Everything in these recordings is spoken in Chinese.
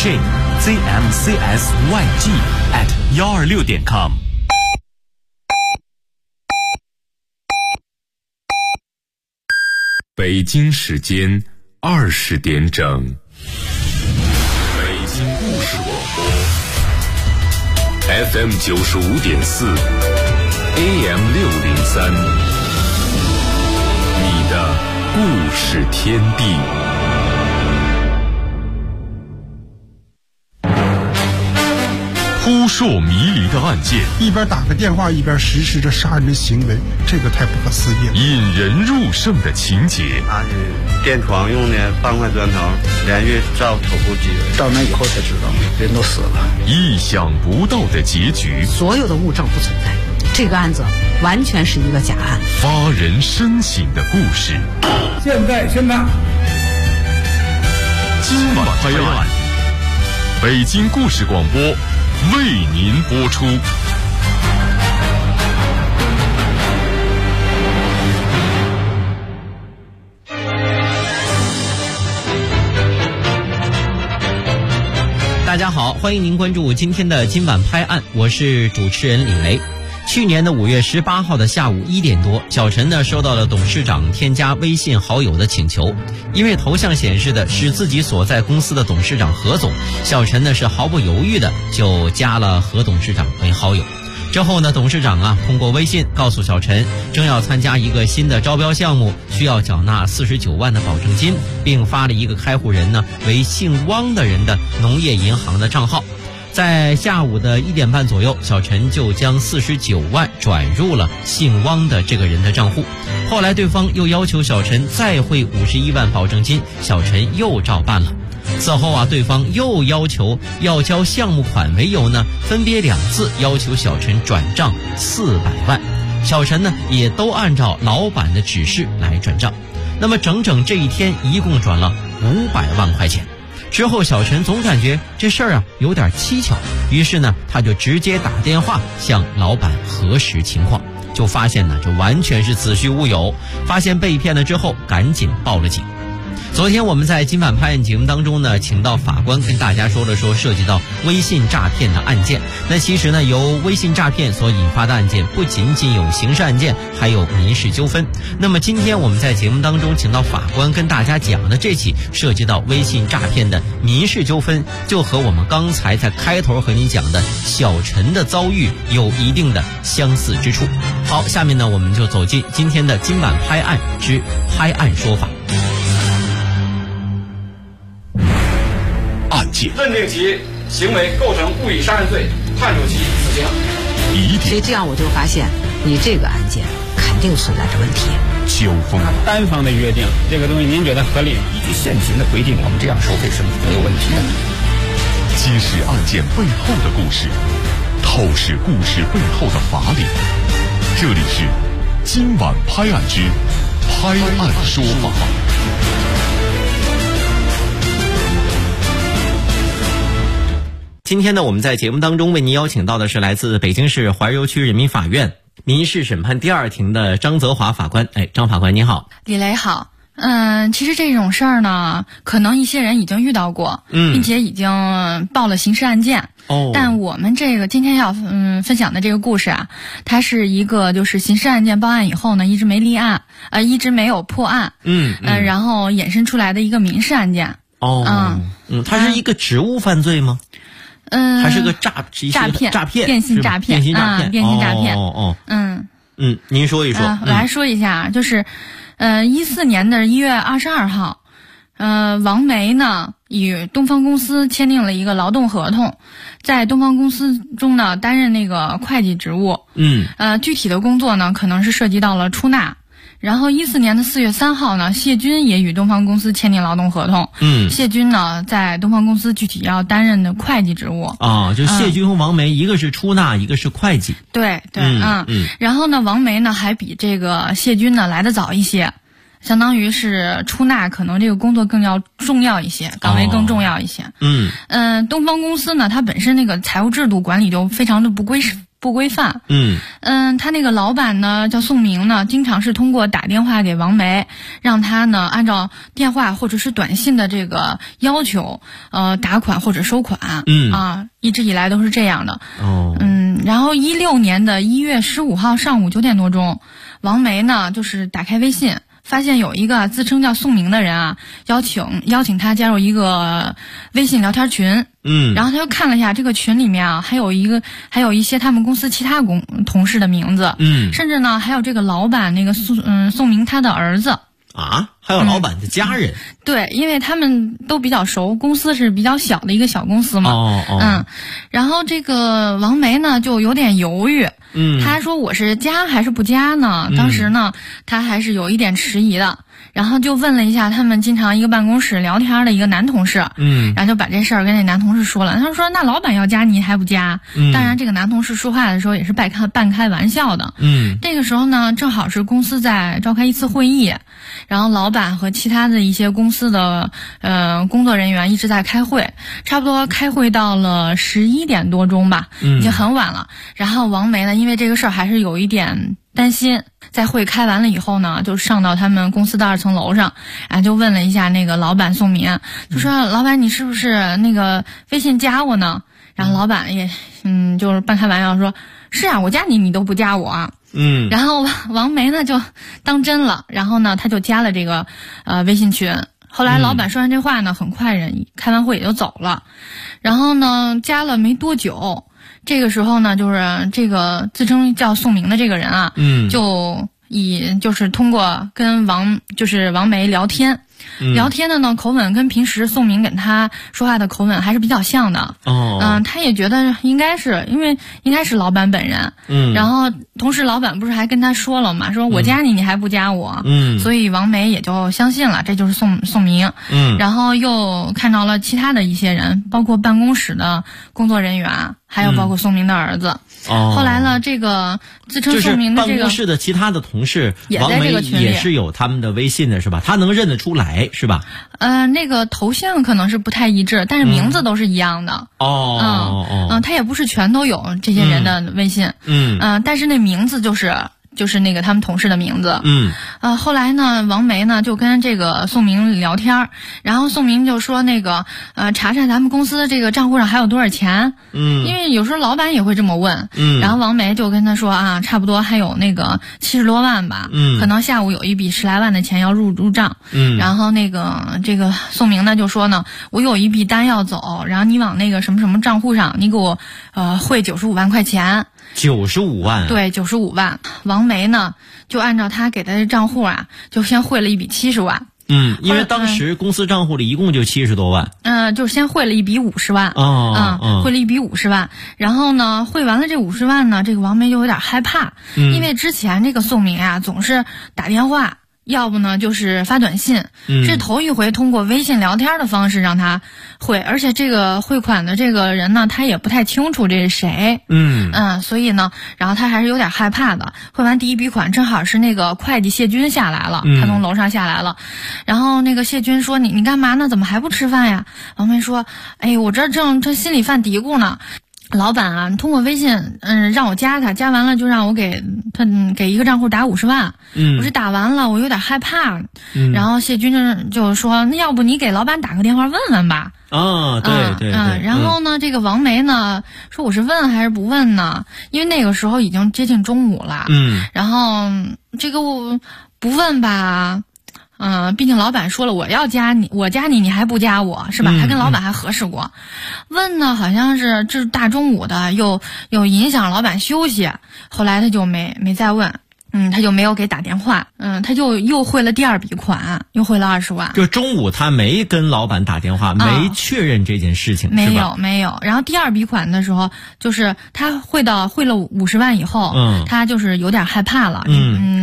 jzmcsyg@126.com。 北京时间20点整，北京故事广播 FM 95.4 AM 603，你的故事天地。扑朔迷离的案件， 一边打个电话一边实施着杀人的行为，这个太不可思议了。 引人入胜的情节， 他是电床用的半块砖头连续照头部击， 到那以后才知道人都死了。 意想不到的结局， 所有的物证不存在，这个案子完全是一个假案。 发人深省的故事， 现在宣判。 今晚拍案，北京故事广播为您播出。 大家好，欢迎您关注今天的今晚拍案，我是主持人李雷。去年的5月18号的下午1点多，小陈呢收到了董事长添加微信好友的请求，因为头像显示的是自己所在公司的董事长何总，小陈呢是毫不犹豫的就加了何董事长为好友。之后呢，董事长通过微信告诉小陈，正要参加一个新的招标项目，需要缴纳49万的保证金，并发了一个开户人呢为姓汪的人的农业银行的账号。在下午的1点半左右，小陈就将49万转入了姓汪的这个人的账户。后来对方又要求小陈再汇51万保证金，小陈又照办了。此后对方又要求要交项目款为由呢，分别2次要求小陈转账400万。小陈呢也都按照老板的指示来转账。那么整整这一天一共转了500万块钱。之后小陈总感觉这事儿有点蹊跷，于是呢他就直接打电话向老板核实情况，就发现呢这完全是子虚乌有，发现被骗了之后赶紧报了警。昨天我们在今晚拍案节目当中呢，请到法官跟大家说了涉及到微信诈骗的案件。那其实呢，由微信诈骗所引发的案件不仅仅有刑事案件，还有民事纠纷。那么今天我们在节目当中请到法官跟大家讲的这起涉及到微信诈骗的民事纠纷，就和我们刚才在开头和您讲的小陈的遭遇有一定的相似之处。好，下面呢我们就走进今天的今晚拍案之拍案说法。 认定其行为构成故意杀人罪，判处其死刑。 所以这样我就发现，你这个案件肯定存在着问题。 纠纷， 单方的约定，这个东西您觉得合理吗？ 依据现行的规定，我们这样收费是没有问题的。 揭示案件背后的故事，透视故事背后的法理。这里是今晚拍案之拍案说法。 今天呢，我们在节目当中为您邀请到的是来自北京市怀柔区人民法院民事审判第2庭的张泽华法官。张法官您好。 李雷好。其实这种事儿呢，可能一些人已经遇到过，并且已经报了刑事案件。但我们这个今天要分享的这个故事它是一个就是刑事案件报案以后呢，一直没立案，一直没有破案，然后衍生出来的一个民事案件。 它是一个职务犯罪吗？还是个诈骗， 电信诈骗，电信诈骗。 您说一说。 我来说一下，就是14年的1月22号，王梅呢与东方公司签订了一个劳动合同，在东方公司中呢担任那个会计职务。具体的工作呢可能是涉及到了出纳。然后14年的4月3号呢，谢军也与东方公司签订劳动合同。谢军呢在东方公司具体要担任的会计职务。 就谢军和王梅，一个是出纳，一个是会计。 对。然后呢，王梅呢还比这个谢军呢来得早一些，相当于是出纳可能这个工作更要重要一些，岗位更重要一些。东方公司呢，它本身那个财务制度管理就非常的不不规范。他那个老板呢叫宋明呢，经常是通过打电话给王梅，让他呢按照电话或者是短信的这个要求，打款或者收款。一直以来都是这样的。然后16年的1月15号上午9点多钟，王梅呢就是打开微信，发现有一个自称叫宋明的人啊，邀请他加入一个微信聊天群。然后他又看了一下这个群里面啊，还有一些他们公司其他同事的名字。甚至呢还有这个老板那个宋明他的儿子。 还有老板的家人。 对，因为他们都比较熟，公司是比较小的一个小公司嘛。然后这个王梅呢就有点犹豫。他说我是加还是不加呢？当时呢他还是有一点迟疑的，然后就问了一下他们经常一个办公室聊天的一个男同事。然后就把这事儿跟那男同事说了。他说那老板要加你还不加？当然这个男同事说话的时候也是半开玩笑的。这个时候呢正好是公司在召开一次会议，然后老板和其他的一些公司的工作人员一直在开会，差不多开会到了11点多钟吧，已经很晚了。然后王梅呢因为这个事儿还是有一点担心，在会开完了以后呢，就上到他们公司的2层楼上，就问了一下那个老板宋明，就说老板你是不是那个微信加我呢？然后老板也就是半开玩笑说，是啊，我加你都不加我啊。然后王梅呢就当真了，然后呢他就加了这个微信群。后来老板说完这话呢，很快人开完会也就走了。然后呢加了没多久，这个时候呢就是这个自称叫宋明的这个人啊，就是通过跟王梅聊天。聊天的呢口吻跟平时宋明跟他说话的口吻还是比较像的。他也觉得应该是老板本人。然后同时老板不是还跟他说了嘛，说我加你还不加我。所以王梅也就相信了，这就是宋明。然后又看到了其他的一些人，包括办公室的工作人员，还有包括宋明的儿子。后来呢这个自称宋明的这个办公室的其他的同事也在这个群里， 王梅也是有他们的微信的是吧？他能认得出来是吧？ 那个头像可能是不太一致，但是名字都是一样的。他也不是全都有这些人的微信。但是那名字就是那个他们同事的名字。后来呢王梅呢就跟这个宋明聊天，然后宋明就说那个查查咱们公司的这个账户上还有多少钱。因为有时候老板也会这么问。然后王梅就跟他说啊，差不多还有那个70多万吧。可能下午有一笔10来万的钱要入账。然后那个这个宋明呢就说呢，我有一笔单要走，然后你往那个什么什么账户上你给我汇95万块钱。 95万。对 ，95万。王梅呢就按照他给他的账户啊，就先汇了一笔70万。 因为当时公司账户里一共就70多万。 就是先汇了一笔50万。汇了一笔50万。然后呢汇完了这50万呢，这个王梅就有点害怕。因为之前这个宋明啊总是打电话，要不呢就是发短信。这头一回通过微信聊天的方式让他汇，而且这个汇款的这个人呢他也不太清楚这是谁。所以呢然后他还是有点害怕的。汇完第一笔款正好是那个会计谢军下来了。他从楼上下来了。然后那个谢军说你干嘛呢？怎么还不吃饭呀？王梅说我这正心里犯嘀咕呢。老板啊通过微信让我加他，加完了就让我给一个账户打50万。我是打完了，我有点害怕。然后谢军就说那要不你给老板打个电话问问吧。 对。 然后呢这个王梅呢说我是问还是不问呢？因为那个时候已经接近中午了。然后这个我不问吧，毕竟老板说了我加你你还不加我是吧？他跟老板还核实过。问呢好像是这是大中午的，又影响老板休息。后来他就没再问。他就没有给打电话。他就又汇了第二笔款，又汇了20万。 就中午他没跟老板打电话，没确认这件事情， 没有。 然后第二笔款的时候，就是他汇了50万以后，他就是有点害怕了。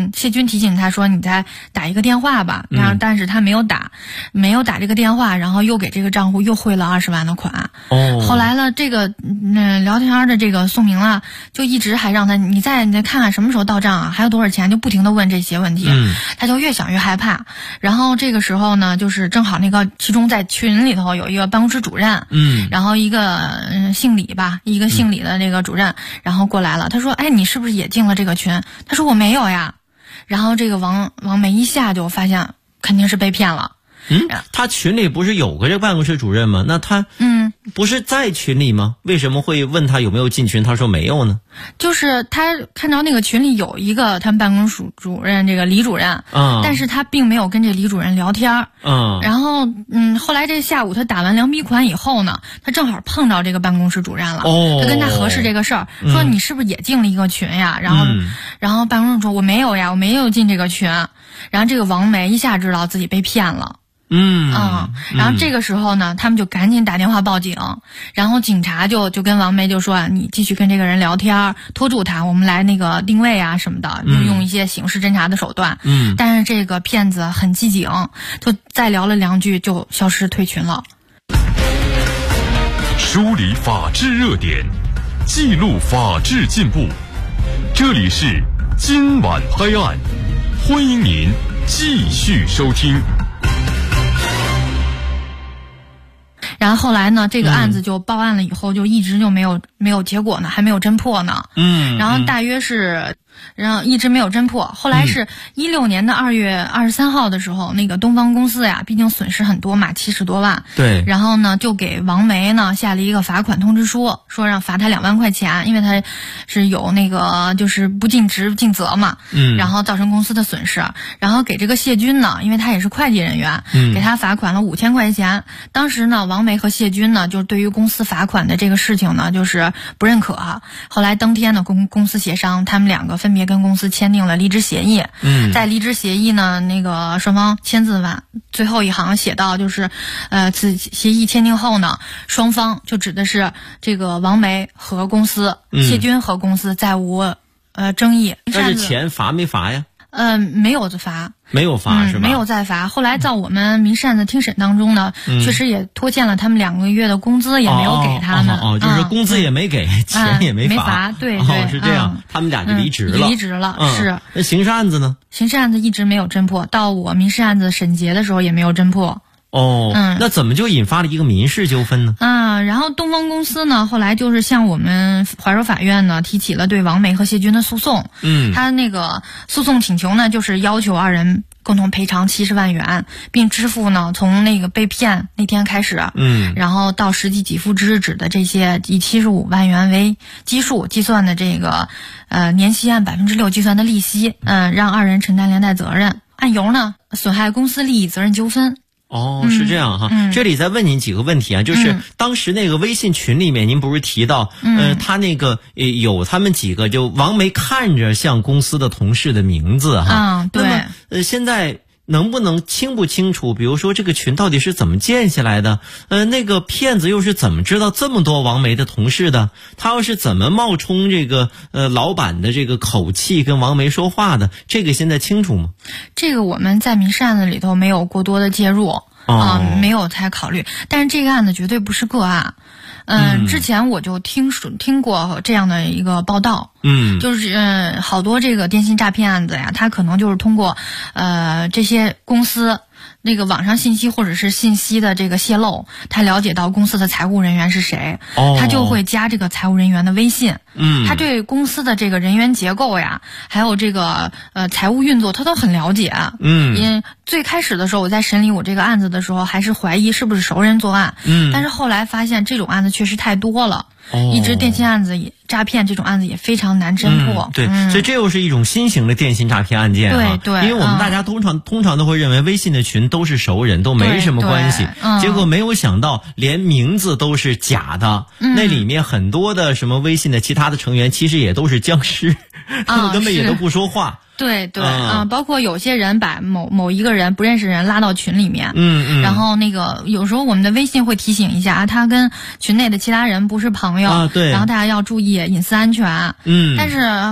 谢军提醒他说你再打一个电话吧，然后但是他没有打这个电话，然后又给这个账户又汇了20万的款。后来呢，这个聊天的这个宋明啊，就一直还让他你再看看什么时候到账啊，还有多少钱，就不停的问这些问题。他就越想越害怕。然后这个时候呢，就是正好那个其中在群里头有一个办公室主任，然后一个姓李吧，一个姓李的那个主任，然后过来了。他说：“哎，你是不是也进了这个群？”他说：“我没有呀。”然后这个王梅一下就发现肯定是被骗了。 他群里不是有个这个办公室主任吗？那他不是在群里吗？为什么会问他有没有进群？他说没有呢。 就是他看到那个群里有一个他们办公室主任这个李主任，但是他并没有跟这李主任聊天。然后后来这下午他打完2笔款以后呢，他正好碰到这个办公室主任了。他跟他核实这个事儿，说你是不是也进了一个群呀？然后办公室说我没有呀，我没有进这个群。然后这个王梅一下知道自己被骗了。然后这个时候呢，他们就赶紧打电话报警，然后警察就跟王梅就说你继续跟这个人聊天，拖住他，我们来那个定位啊什么的，用一些刑事侦查的手段。但是这个骗子很机警，就再聊了2句就消失退群了。 梳理法治热点，记录法治进步，这里是今晚拍案，欢迎您继续收听。 然后后来呢，这个案子就报案了以后，就一直就没有结果呢，还没有侦破呢。然后大约是，然后一直没有侦破。后来是16年的2月23号的时候，那个东方公司呀，毕竟损失很多嘛，70多万。 对。 然后呢，就给王梅呢下了一个罚款通知书，说让罚他2万块钱，因为他是有那个就是不尽职不尽责嘛。然后造成公司的损失。然后给这个谢军呢，因为他也是会计人员，给他罚款了5000块钱。当时呢，王梅和谢军呢，就是对于公司罚款的这个事情呢，就是不认可。后来当天呢，公司协商，他们2个分别跟公司签订了离职协议。在离职协议呢，那个双方签字完，最后一行写到就是，此协议签订后呢，双方就指的是这个王梅和公司，谢军和公司再无争议。 但是钱罚没罚呀？ 没有罚。 没有罚是吧？ 没有再罚。后来在我们民事案子听审当中呢，确实也拖欠了他们2个月的工资，也没有给他们。 就是工资也没给，钱也没罚。 对， 是这样。他们俩就离职了。 离职了，是。 那刑事案子呢？ 刑事案子一直没有侦破，到我民事案子审结的时候也没有侦破。 那怎么就引发了一个民事纠纷呢？ 然后东方公司呢，后来就是向我们怀柔法院呢提起了对王梅和谢军的诉讼。他那个诉讼请求呢，就是要求2人共同赔偿70万元，并支付呢从那个被骗那天开始，然后到实际给付之日止的这些以75万元为基数计算的这个年息按6%计算的利息，让2人承担连带责任。案由呢，损害公司利益责任纠纷。 是这样哈。这里再问您几个问题啊，就是当时那个微信群里面，您不是提到，他那个有他们几个就王梅看着像公司的同事的名字哈。 对。 那么现在能不能清不清楚？比如说这个群到底是怎么建下来的？那个骗子又是怎么知道这么多王梅的同事的？他又是怎么冒充这个老板的这个口气跟王梅说话的？这个现在清楚吗？ 这个我们在民事案子里头没有过多的介入。没有太考虑，但是这个案子绝对不是个案。之前我就听过这样的一个报道，就是好多这个电信诈骗案子呀，它可能就是通过这些公司那个网上信息或者是信息的这个泄露，他了解到公司的财务人员是谁，他就会加这个财务人员的微信。他对公司的这个人员结构呀，还有这个财务运作，他都很了解。最开始的时候，我在审理我这个案子的时候，还是怀疑是不是熟人作案。但是后来发现这种案子确实太多了。一直电信案子诈骗这种案子也非常难侦破。 对，所以这又是一种新型的电信诈骗案件啊。 对， 因为我们大家通常都会认为微信的群都是熟人，都没什么关系。结果没有想到连名字都是假的，那里面很多的什么微信的其他的成员其实也都是僵尸，他们根本也都不说话。 对，包括有些人把某一个人不认识人拉到群里面，然后那个有时候我们的微信会提醒一下，他跟群内的其他人不是朋友， 对， 然后大家要注意隐私安全。但是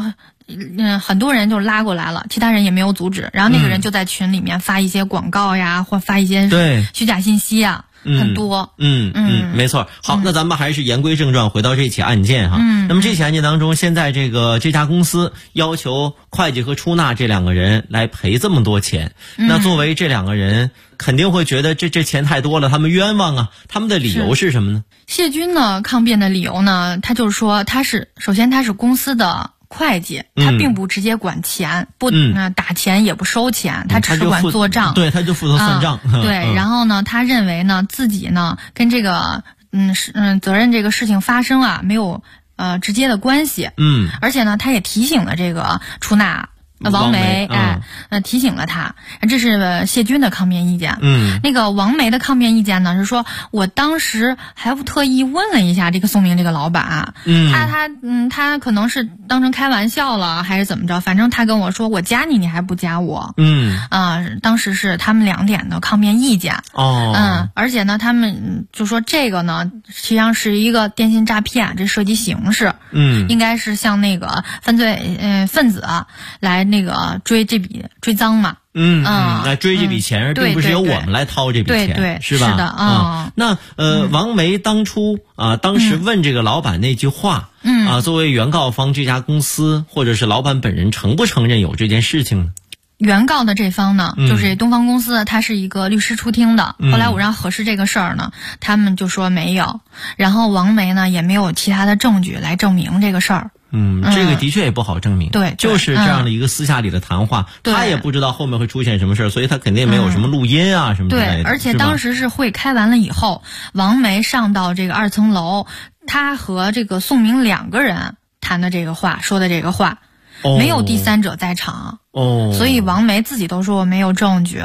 很多人就拉过来了，其他人也没有阻止，然后那个人就在群里面发一些广告呀，或发一些虚假信息啊。很多， 没错。好，那咱们还是言归正传，回到这起案件哈。那么这起案件当中，现在这家公司要求会计和出纳这两个人来赔这么多钱，那作为这两个人，肯定会觉得这钱太多了，他们冤枉啊。他们的理由是什么呢？ 谢军呢抗辩的理由呢，他就是说首先他是公司的会计，他并不直接管钱，不打钱也不收钱，他只是管做账， 对，他就负责算账。 对，然后呢，他认为呢自己呢跟这个责任这个事情发生啊没有直接的关系，而且呢他也提醒了这个出纳王梅，提醒了他，这是谢军的抗辩意见。那个王梅的抗辩意见呢是说，我当时还特意问了一下这个宋明这个老板，他可能是当成开玩笑了还是怎么着，反正他跟我说我加你还不加我，当时是他们2点的抗辩意见。而且呢他们就说这个呢实际上是一个电信诈骗，这涉及刑事，应该是向那个犯罪分子来那个追赃嘛， 来追这笔钱，并不是由我们来掏这笔钱， 对， 是吧？ 是的， 那王梅当时问这个老板那句话，作为原告方这家公司或者是老板本人承不承认有这件事情呢？ 原告的这方呢，就是东方公司，它是一个律师出庭的。后来我让核实这个事儿呢，他们就说没有，然后王梅呢也没有其他的证据来证明这个事儿。 这个的确也不好证明， 对， 就是这样的一个私下里的谈话，他也不知道后面会出现什么事儿，所以他肯定没有什么录音啊什么之类的。 对，而且当时是会开完了以后，王梅上到这个2层楼，他和这个宋明2个人谈的这个话，说的这个话，没有第三者在场，所以王梅自己都说我没有证据。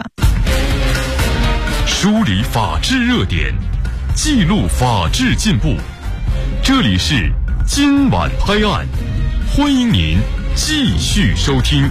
梳理法治热点，记录法治进步，这里是今晚拍案，欢迎您继续收听。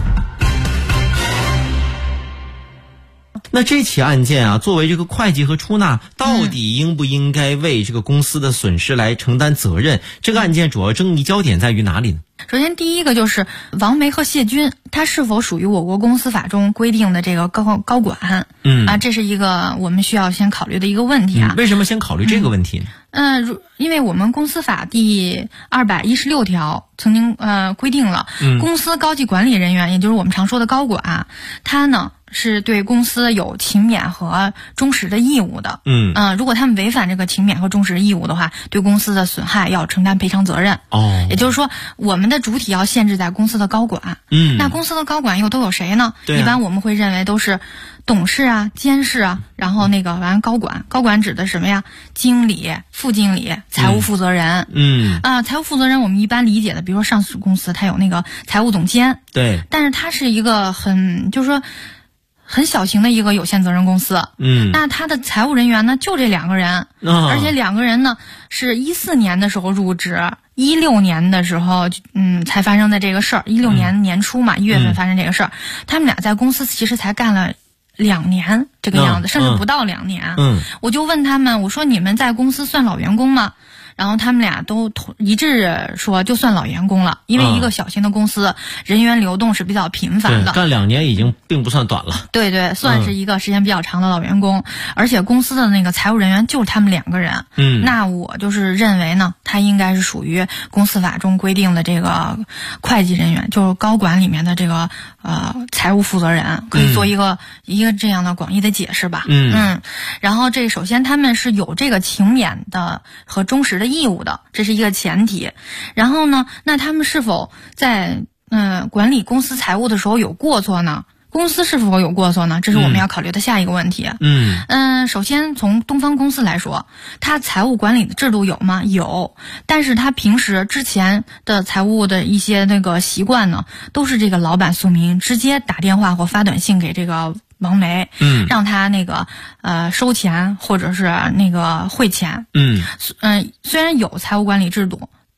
那这起案件啊，作为这个会计和出纳，到底应不应该为这个公司的损失来承担责任？这个案件主要争议焦点在于哪里呢？ 首先第一个就是王梅和谢军，他是否属于我国公司法中规定的这个高管？这是一个我们需要先考虑的一个问题啊。 为什么先考虑这个问题呢？ 因为我们公司法第216条曾经规定了，公司高级管理人员，也就是我们常说的高管，他呢是对公司有勤勉和忠实的义务的。如果他们违反这个勤勉和忠实义务的话，对公司的损害要承担赔偿责任。也就是说，我们的主体要限制在公司的高管。那公司的高管又都有谁呢？一般我们会认为都是董事啊、监事啊，然后高管。高管指的什么呀？经理、副经理、财务负责人。财务负责人我们一般理解的，比如说上市公司，它有那个财务总监。 对。 但是它是一个很小型的一个有限责任公司。那他的财务人员呢，就这2个人。而且2个人呢是14年的时候入职，16年的时候才发生的这个事儿。16年年初嘛，1月份发生这个事儿。他们俩在公司其实才干了2年这个样子，甚至不到2年。我就问他们，我说你们在公司算老员工吗？然后他们俩都一致说就算老员工了，因为一个小型的公司人员流动是比较频繁的。 干2年已经并不算短了。 对，算是一个时间比较长的老员工。而且公司的那个财务人员就是他们2个人。那我就是认为呢，他应该是属于公司法中规定的这个会计人员，就是高管里面的这个财务负责人，可以做一个这样的广义的解释吧。然后首先他们是有这个勤勉的和忠实的义务的，这是一个前提。然后呢，那他们是否在管理公司财务的时候有过错呢？公司是否有过错呢？这是我们要考虑的下一个问题。首先从东方公司来说，它财务管理的制度有吗？有，但是它平时之前的财务的一些习惯呢，都是这个老板宋明直接打电话或发短信给这个王梅，让他收钱或者是汇钱。虽然有财务管理制度，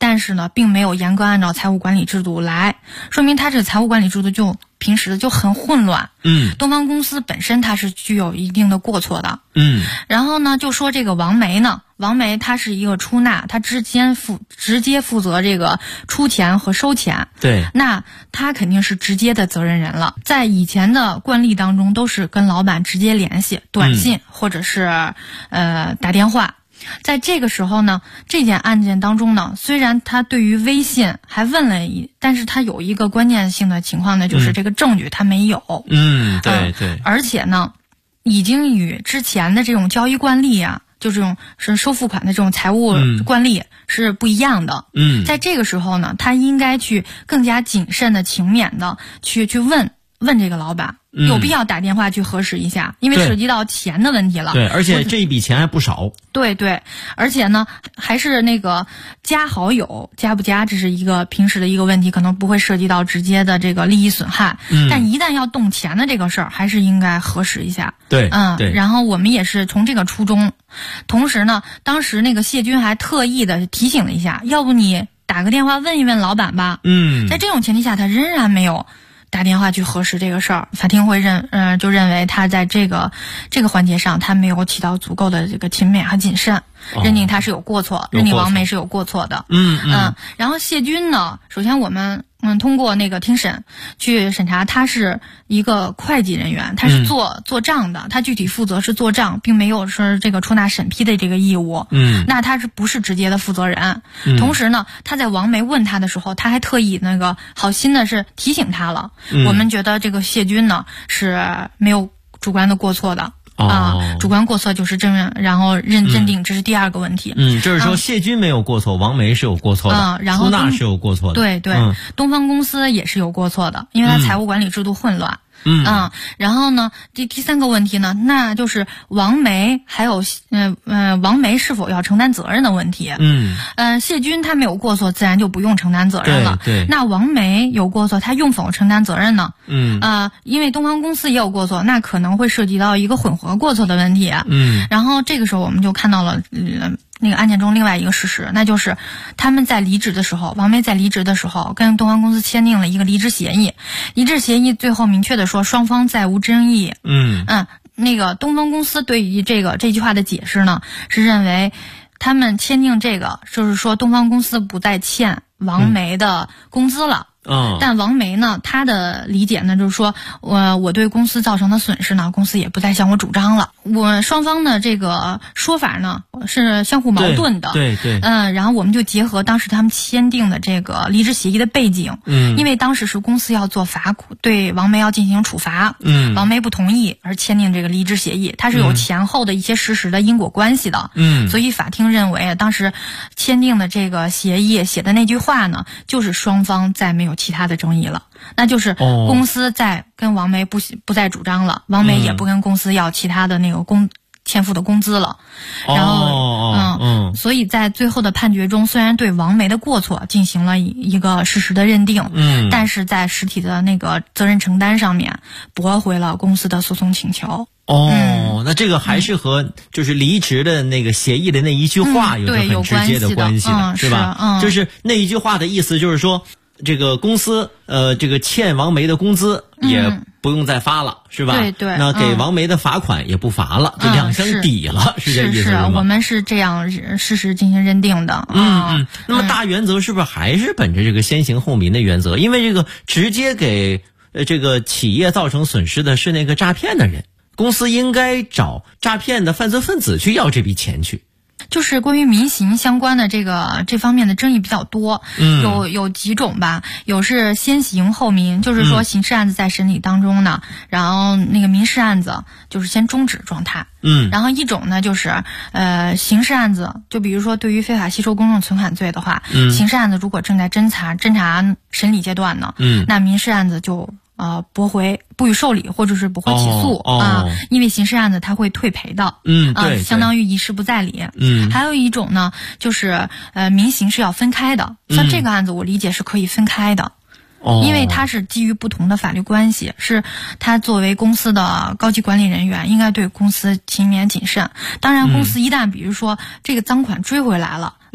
但是呢，并没有严格按照财务管理制度来，说明他这个财务管理制度就平时的就很混乱。东方公司本身它是具有一定的过错的。然后呢，就说这个王梅呢，王梅她是一个出纳，她直接负责这个出钱和收钱。 对， 那她肯定是直接的责任人了。在以前的惯例当中，都是跟老板直接联系，短信或者是打电话。在这个时候呢，这件案件当中呢，虽然他对于微信还问了但是他有一个关键性的情况呢，就是这个证据他没有。 对对。 而且呢，已经与之前的这种交易惯例啊，就这种是收付款的这种财务惯例是不一样的。在这个时候呢，他应该去更加谨慎的、勤勉的去问这个老板。有必要打电话去核实一下，因为涉及到钱的问题了。 对，而且这一笔钱还不少。 对对，而且呢，还是那个加好友加不加，这是一个平时的一个问题，可能不会涉及到直接的这个利益损害。但一旦要动钱的这个事儿，还是应该核实一下。 对，对。 然后我们也是从这个初衷，同时呢，当时那个谢军还特意的提醒了一下，要不你打个电话问一问老板吧。在这种前提下，他仍然没有打电话去核实这个事儿，法庭会就认为他在这个环节上他没有起到足够的这个勤勉和谨慎，认定他是有过错，认定王梅是有过错的。然后谢军呢，首先我们通过那个听审去审查，他是一个会计人员，他是做账的，他具体负责是做账，并没有是这个出纳审批的这个义务。那他是不是直接的负责人？同时呢，他在王梅问他的时候，他还特意那个好心的是提醒他了。我们觉得这个谢军呢是没有主观的过错的。主观过错就是然后认定这是第二个问题。 就是说谢军没有过错，王梅是有过错的， 然后出纳是有过错的。 对对，东方公司也是有过错的，因为他财务管理制度混乱。然后呢，第三个问题呢，那就是王梅还有王梅是否要承担责任的问题。谢军他没有过错，自然就不用承担责任了。 对。 那王梅有过错，他用否承担责任呢？因为东方公司也有过错，那可能会涉及到一个混合过错的问题。然后这个时候我们就看到了那个案件中另外一个事实，那就是他们在离职的时候，王梅在离职的时候跟东方公司签订了一个离职协议。离职协议最后明确的说双方再无争议。那个东方公司对于这句话的解释呢，是认为他们签订这个就是说东方公司不再欠王梅的工资了。但王梅呢，她的理解呢，就是说我对公司造成的损失呢，公司也不再向我主张了。我双方的这个说法呢是相互矛盾的。 对。 然后我们就结合当时他们签订的这个离职协议的背景。因为当时是公司要做罚款，对王梅要进行处罚。王梅不同意而签订这个离职协议，它是有前后的一些事实的因果关系的。所以法庭认为当时签订的这个协议写的那句话呢，就是双方再没有其他的争议了，那就是公司在跟王梅不再主张了，王梅也不跟公司要其他的那个欠付的工资了。然后所以在最后的判决中，虽然对王梅的过错进行了一个事实的认定，但是在实体的那个责任承担上面驳回了公司的诉讼请求。 那这个还是和就是离职的那个协议的那一句话有着很直接的关系的，是吧？就是那一句话的意思就是说，这个公司这个欠王梅的工资也不用再发了，是吧？ 对。 那给王梅的罚款也不罚了，就两相抵了，是这意思吗？ 我们是这样事实进行认定的。 那么大原则是不是还是本着这个先刑后民的原则？因为这个直接给这个企业造成损失的是那个诈骗的人，公司应该找诈骗的犯罪分子去要这笔钱去。 就是关于民刑相关的这方面的争议比较多。有几种吧，有是先刑后民，就是说刑事案子在审理当中呢，然后那个民事案子就是先终止状态。然后一种呢就是刑事案子，就比如说对于非法吸收公众存款罪的话，刑事案子如果正在侦查审理阶段呢，那民事案子就驳回，不予受理或者是不会起诉因为刑事案子它会退赔的。 对， 相当于一事不再理。还有一种呢，就是民刑是要分开的，像这个案子我理解是可以分开的。因为它是基于不同的法律关系，是他作为公司的高级管理人员应该对公司勤勉谨慎。当然公司一旦比如说这个赃款追回来了，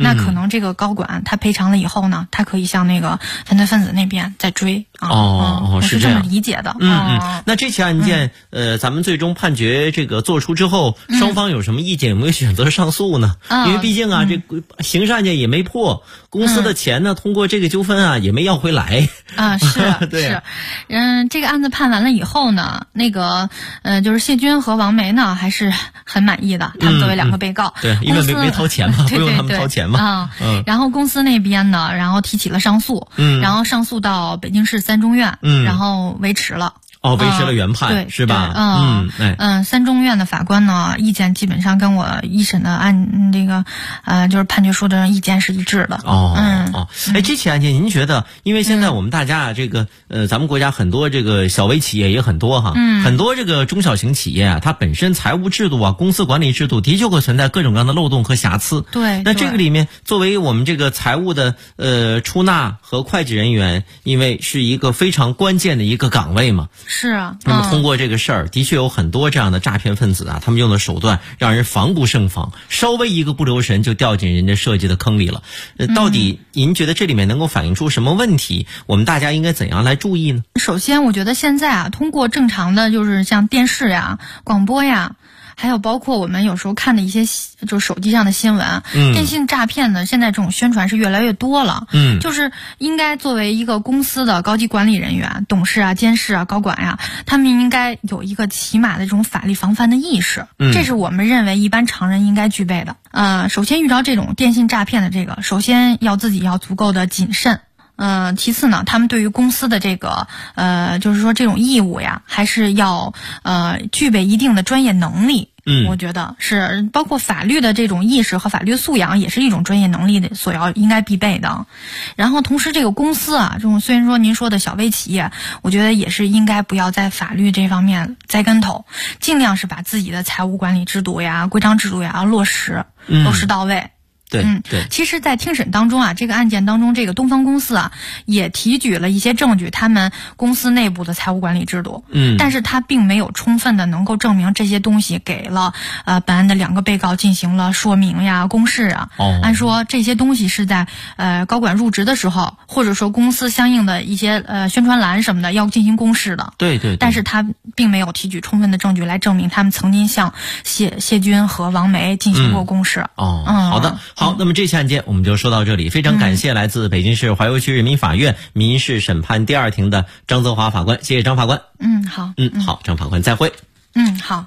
那可能这个高管他赔偿了以后呢，他可以向那个犯罪分子那边再追啊。 是这样， 我是这么理解的。 那这起案件咱们最终判决这个做出之后，双方有什么意见？有没有选择上诉呢？因为毕竟啊，这刑事案件也没破，公司的钱呢，通过这个纠纷啊也没要回来是对是，这个案子判完了以后呢，那个就是谢军和王梅呢还是很满意的，他们作为2个被告， 对，因为没掏钱嘛，不用他们掏钱嘛。 然后公司那边呢，然后提起了上诉，然后上诉到北京市3中院，然后维持了。 维持了原判，是吧？ 三中院的法官呢，意见基本上跟我一审的案这个就是判决书的意见是一致的。 这起案件您觉得，因为现在我们大家啊，这个咱们国家很多这个小微企业也很多哈，很多这个中小型企业啊，它本身财务制度啊、公司管理制度的确会存在各种各样的漏洞和瑕疵。 对， 那这个里面，作为我们这个财务的出纳和会计人员，因为是一个非常关键的一个岗位嘛。 是啊， 那么通过这个事儿，的确有很多这样的诈骗分子啊，他们用的手段让人防不胜防，稍微一个不留神就掉进人家设计的坑里了。到底您觉得这里面能够反映出什么问题？我们大家应该怎样来注意呢？ 首先，我觉得现在啊，通过正常的就是像电视呀、广播呀。还有包括我们有时候看的一些就是手机上的新闻，电信诈骗的现在这种宣传是越来越多了。就是应该作为一个公司的高级管理人员、董事啊、监事啊、高管呀，他们应该有一个起码的这种法律防范的意识，这是我们认为一般常人应该具备的。首先遇到这种电信诈骗的这个，首先要自己要足够的谨慎。其次呢，他们对于公司的这个就是说这种义务呀，还是要具备一定的专业能力。我觉得是包括法律的这种意识和法律素养，也是一种专业能力的应该必备的。然后同时这个公司啊，这种虽然说您说的小微企业，我觉得也是应该不要在法律这方面栽跟头，尽量是把自己的财务管理制度呀、规章制度呀落实到位。 对， 其实在听审当中啊，这个案件当中，这个东方公司啊也提举了一些证据，他们公司内部的财务管理制度，但是他并没有充分的能够证明这些东西给了本案的2个被告进行了说明呀、公示啊。按说这些东西是在高管入职的时候，或者说公司相应的一些宣传栏什么的要进行公示的。 对， 但是他并没有提举充分的证据来证明他们曾经向谢军和王梅进行过公示。 好的。好，那么这起案件我们就说到这里，非常感谢来自北京市怀柔区人民法院民事审判第2庭的张泽华法官，谢谢张法官。 好。 好，张法官再会。 好。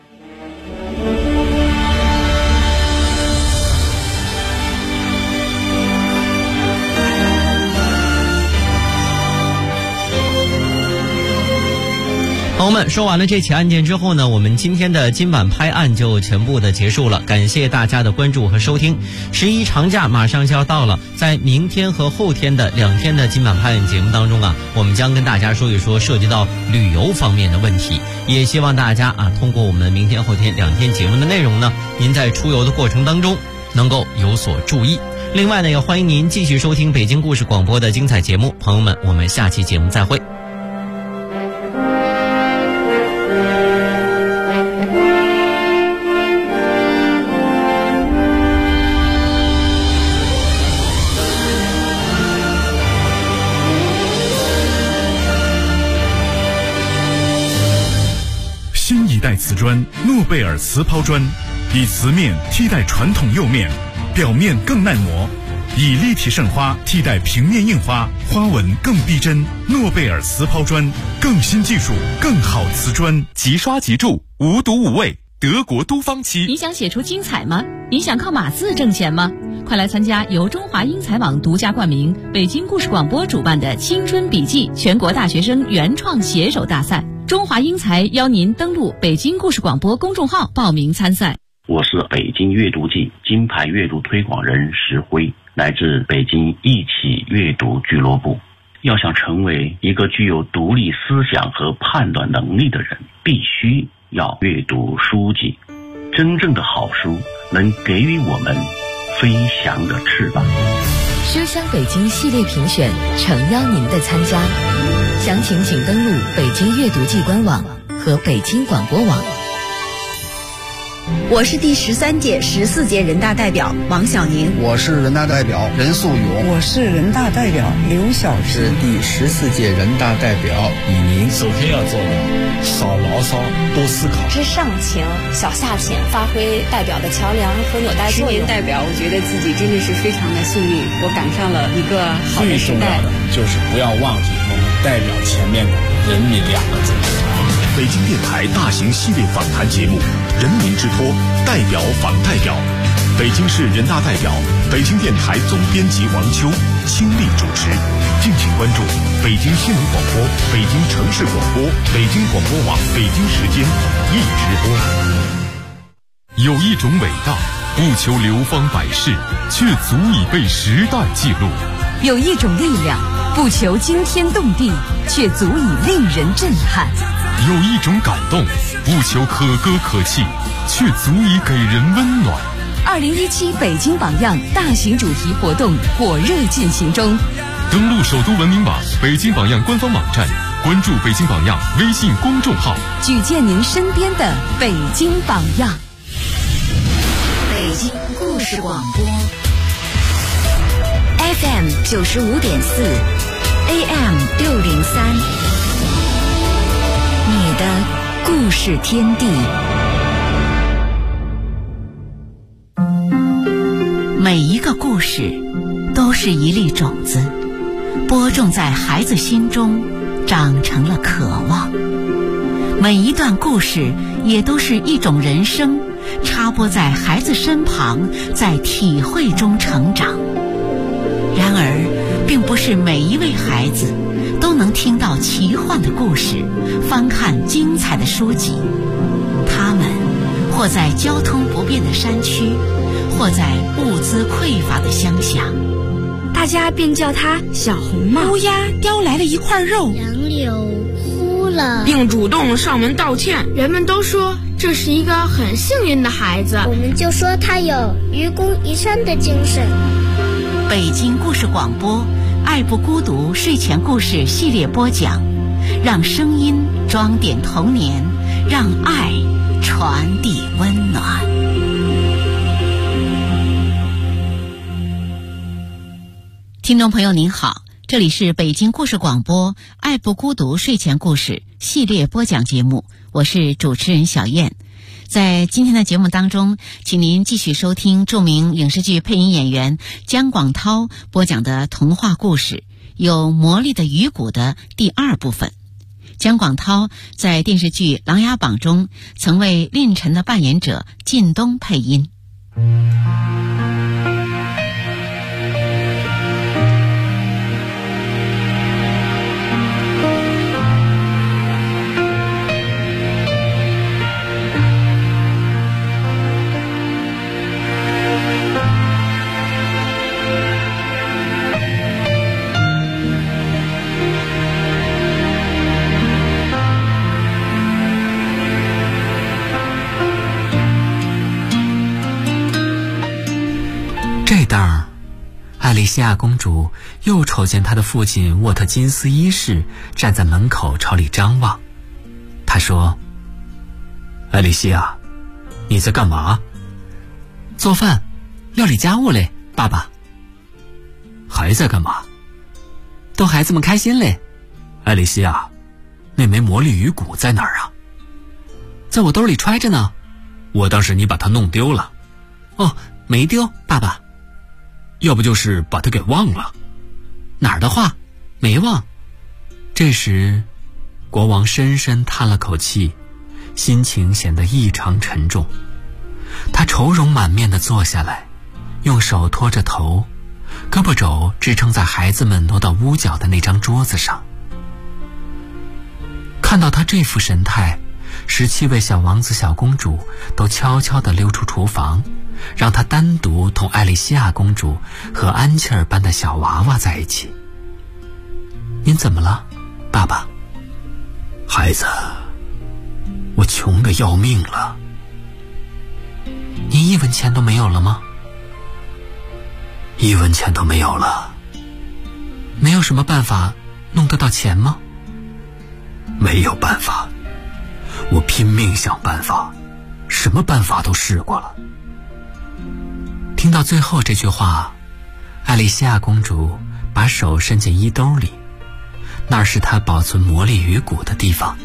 朋友们，说完了这起案件之后呢，我们今天的今晚拍案就全部的结束了，感谢大家的关注和收听。11长假马上就要到了，在明天和后天的2天的今晚拍案节目当中啊，我们将跟大家说一说涉及到旅游方面的问题，也希望大家啊，通过我们明天后天2天节目的内容呢，您在出游的过程当中能够有所注意。另外呢，也欢迎您继续收听北京故事广播的精彩节目。朋友们，我们下期节目再会。 新一代瓷砖诺贝尔瓷抛砖，以瓷面替代传统釉面，表面更耐磨，以立体渗花替代平面印花，花纹更逼真。诺贝尔瓷抛砖，更新技术，更好瓷砖，即刷即铸，无毒无味，德国都方漆。 你想写出精彩吗？你想靠码字挣钱吗？快来参加由中华英才网独家冠名、北京故事广播主办的青春笔记全国大学生原创写手大赛。中华英才邀您登录北京故事广播公众号报名参赛。 我是北京阅读季金牌阅读推广人石辉，来自北京一起阅读俱乐部。要想成为一个具有独立思想和判断能力的人，必须要阅读书籍。真正的好书能给予我们飞翔的翅膀。 书香北京系列评选诚邀您的参加，详情请登录北京阅读季官网和北京广播网。 我是第13届、14届人大代表王小宁。 我是人大代表任素勇。 我是人大代表刘晓平。 是第14届人大代表李宁。 首先要做的少牢骚，多思考。 知上情，小下品，发挥代表的桥梁和纽带作用。 10年代表，我觉得自己真的是非常的幸运，我赶上了一个好的时代。 最重要的就是不要忘记我们代表前面的人民2个字。 北京电台大型系列访谈节目《人民之托》代表访代表，北京市人大代表、北京电台总编辑王秋倾力主持。敬请关注北京新闻广播、北京城市广播、北京广播网北京时间一直播。有一种伟大，不求流芳百世，却足以被时代记录； 有一种力量，不求惊天动地，却足以令人震撼； 有一种感动，不求可歌可泣，却足以给人温暖。 2017北京榜样大型主题活动火热进行中， 登录首都文明网、北京榜样官方网站，关注北京榜样微信公众号， 举荐您身边的北京榜样。 北京故事广播 FM 95.4 AM 603，你的故事天地。 每一个故事都是一粒种子，播种在孩子心中，长成了渴望。每一段故事也都是一种人生，插播在孩子身旁，在体会中成长。然而，并不是每一位孩子都能听到奇幻的故事，翻看精彩的书籍。他们或在交通不便的山区，或在物资匮乏的乡下， 大家便叫他小红帽。 乌鸦叼来了一块肉， 杨柳哭了， 并主动上门道歉。 人们都说这是一个很幸运的孩子， 我们就说他有愚公移山的精神。 北京故事广播爱不孤独睡前故事系列播讲，让声音装点童年，让爱传递温暖。听众朋友您好，这里是北京故事广播爱不孤独睡前故事系列播讲节目，我是主持人小燕。在今天的节目当中，请您继续收听著名影视剧配音演员姜广涛播讲的童话故事《有魔力的鱼骨》的第2部分。姜广涛在电视剧《琅琊榜》中曾为令臣的扮演者靳东配音。 艾丽西亚公主又瞅见她的父亲沃特金斯一世站在门口朝里张望。她说：“艾丽西亚，你在干嘛？”“做饭，料理家务嘞，爸爸。”“还在干嘛？”“逗孩子们开心嘞。”“艾丽西亚，那枚魔力鱼骨在哪儿啊？”“在我兜里揣着呢。”“我当时你把它弄丢了。”“哦，没丢，爸爸。”“要不就是把它给忘了。”“哪儿的话，没忘。”这时，国王深深叹了口气，心情显得异常沉重。他愁容满面地坐下来，用手托着头，胳膊肘支撑在孩子们挪到屋角的那张桌子上。看到他这副神态，17位小王子小公主都悄悄地溜出厨房，让他单独同艾丽西亚公主和安琪儿般的小娃娃在一起。“您怎么了，爸爸？”“孩子，我穷得要命了。”“您1文钱都没有了吗？”“1文钱都没有了。”“没有什么办法弄得到钱吗？”“没有办法，我拼命想办法， 什么办法都试过了。听到最后这句话，艾丽西亚公主把手伸进衣兜里，那儿是她保存魔力鱼骨的地方。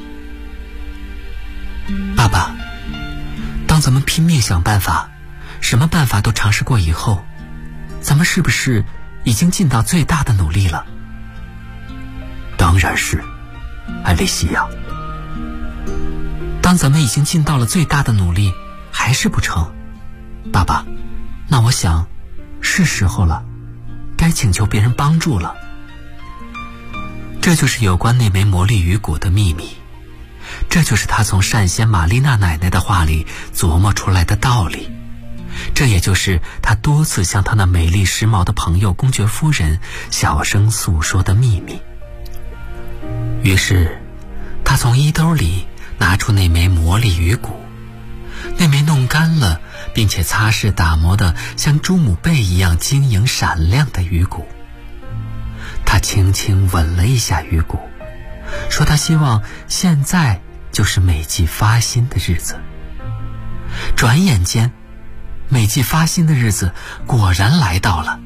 爸爸，当咱们拼命想办法，什么办法都尝试过以后，咱们是不是已经尽到最大的努力了？当然是，艾丽西亚。当咱们已经尽到了最大的努力，还是不成，爸爸，那我想是时候了，该请求别人帮助了。这就是有关那枚魔力鱼骨的秘密，这就是他从单仙玛丽娜奶奶的话里琢磨出来的道理，这也就是他多次向他那美丽时髦的朋友公爵夫人小声诉说的秘密。于是他从衣兜里拿出那枚魔力鱼骨，那枚弄干了并且擦拭打磨得像朱母贝一样晶莹闪亮的鱼骨。他轻轻吻了一下鱼骨，说他希望现在就是美纪发薪的日子。转眼间，美纪发薪的日子果然来到了。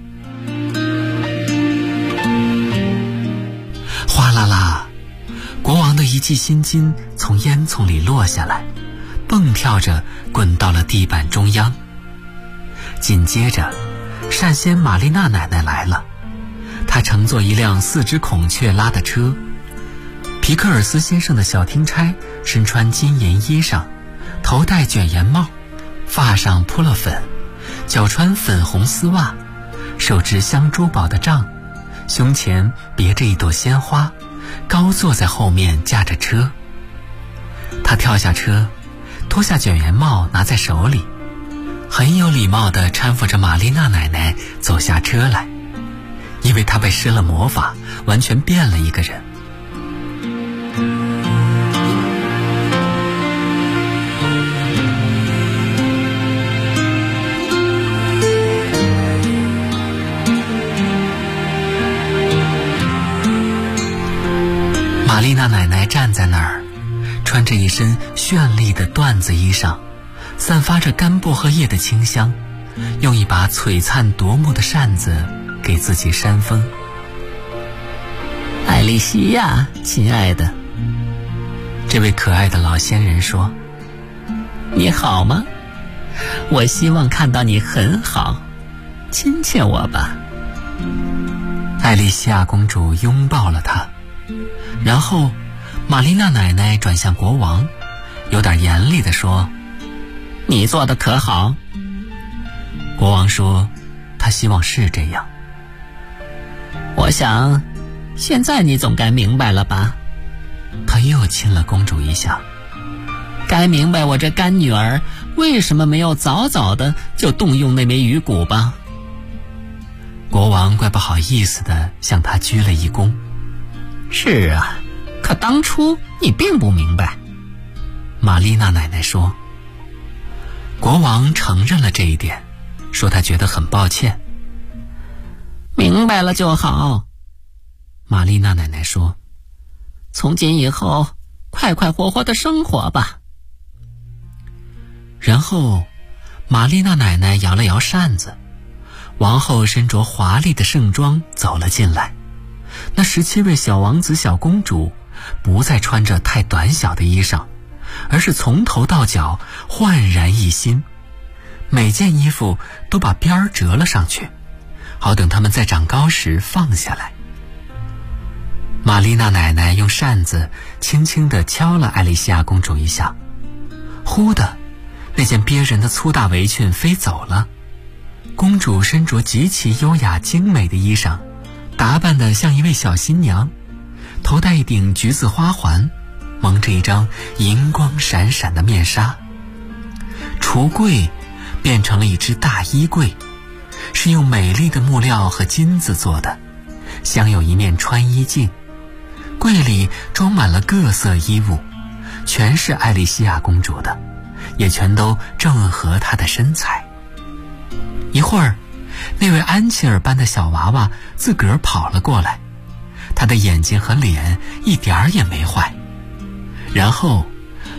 哗啦啦，国王的一记薪金从烟囱里落下来，蹦跳着滚到了地板中央。紧接着，单仙玛丽娜奶奶来了，她乘坐一辆4只孔雀拉的车。皮克尔斯先生的小听差身穿金银衣裳，头戴卷檐帽，发上扑了粉，脚穿粉红丝袜，手执镶珠宝的杖，胸前别着一朵鲜花，高坐在后面驾着车。他跳下车，脱下卷檐帽拿在手里，很有礼貌地搀扶着玛丽娜奶奶走下车来，因为他被施了魔法，完全变了一个人。玛丽娜奶奶站在那儿，穿着一身绚丽的缎子衣裳，散发着干薄荷叶的清香，用一把璀璨夺目的扇子给自己扇风。艾丽西亚，亲爱的，这位可爱的老仙人说，你好吗？我希望看到你很好，亲亲我吧。艾丽西亚公主拥抱了他，然后玛丽娜奶奶转向国王，有点严厉地说，你做得可好？国王说，他希望是这样。我想现在你总该明白了吧？他又亲了公主一下。该明白我这干女儿为什么没有早早的就动用那枚鱼骨吧？国王怪不好意思的向他鞠了一躬。是啊，可当初你并不明白。玛丽娜奶奶说。国王承认了这一点，说他觉得很抱歉。明白了就好，玛丽娜奶奶说，从今以后快快活活的生活吧。然后玛丽娜奶奶摇了摇扇子，王后身着华丽的盛装走了进来。那17位小王子小公主不再穿着太短小的衣裳，而是从头到脚焕然一新，每件衣服都把边儿折了上去，好等他们在长高时放下来。玛丽娜奶奶用扇子轻轻地敲了艾丽西亚公主一下，忽的，那件憋人的粗大围裙飞走了。公主身着极其优雅精美的衣裳，打扮得像一位小新娘，头戴一顶橘子花环，蒙着一张银光闪闪的面纱。橱柜变成了一只大衣柜，是用美丽的木料和金子做的，镶有一面穿衣镜。柜里装满了各色衣物，全是艾丽西亚公主的，也全都正合她的身材。一会儿，那位安琪儿般的小娃娃自个儿跑了过来，她的眼睛和脸一点儿也没坏。然后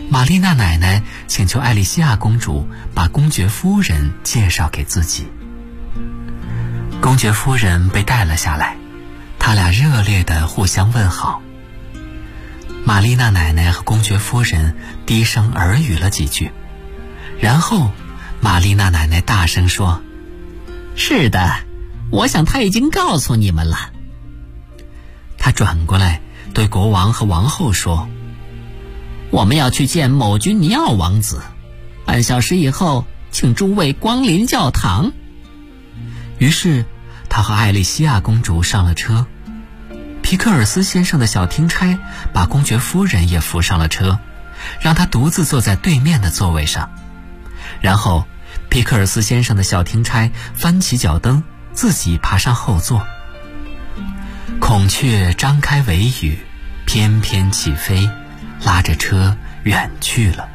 玛丽娜奶奶请求艾丽西亚公主把公爵夫人介绍给自己。公爵夫人被带了下来，他俩热烈地互相问好。玛丽娜奶奶和公爵夫人低声耳语了几句，然后玛丽娜奶奶大声说：是的，我想他已经告诉你们了。她转过来对国王和王后说：我们要去见某君尼奥王子，半小时以后请诸位光临教堂。于是他和艾丽西亚公主上了车，皮克尔斯先生的小听差把公爵夫人也扶上了车，让她独自坐在对面的座位上。然后皮克尔斯先生的小听差翻起脚蹬，自己爬上后座。孔雀张开尾羽，翩翩起飞，拉着车远去了。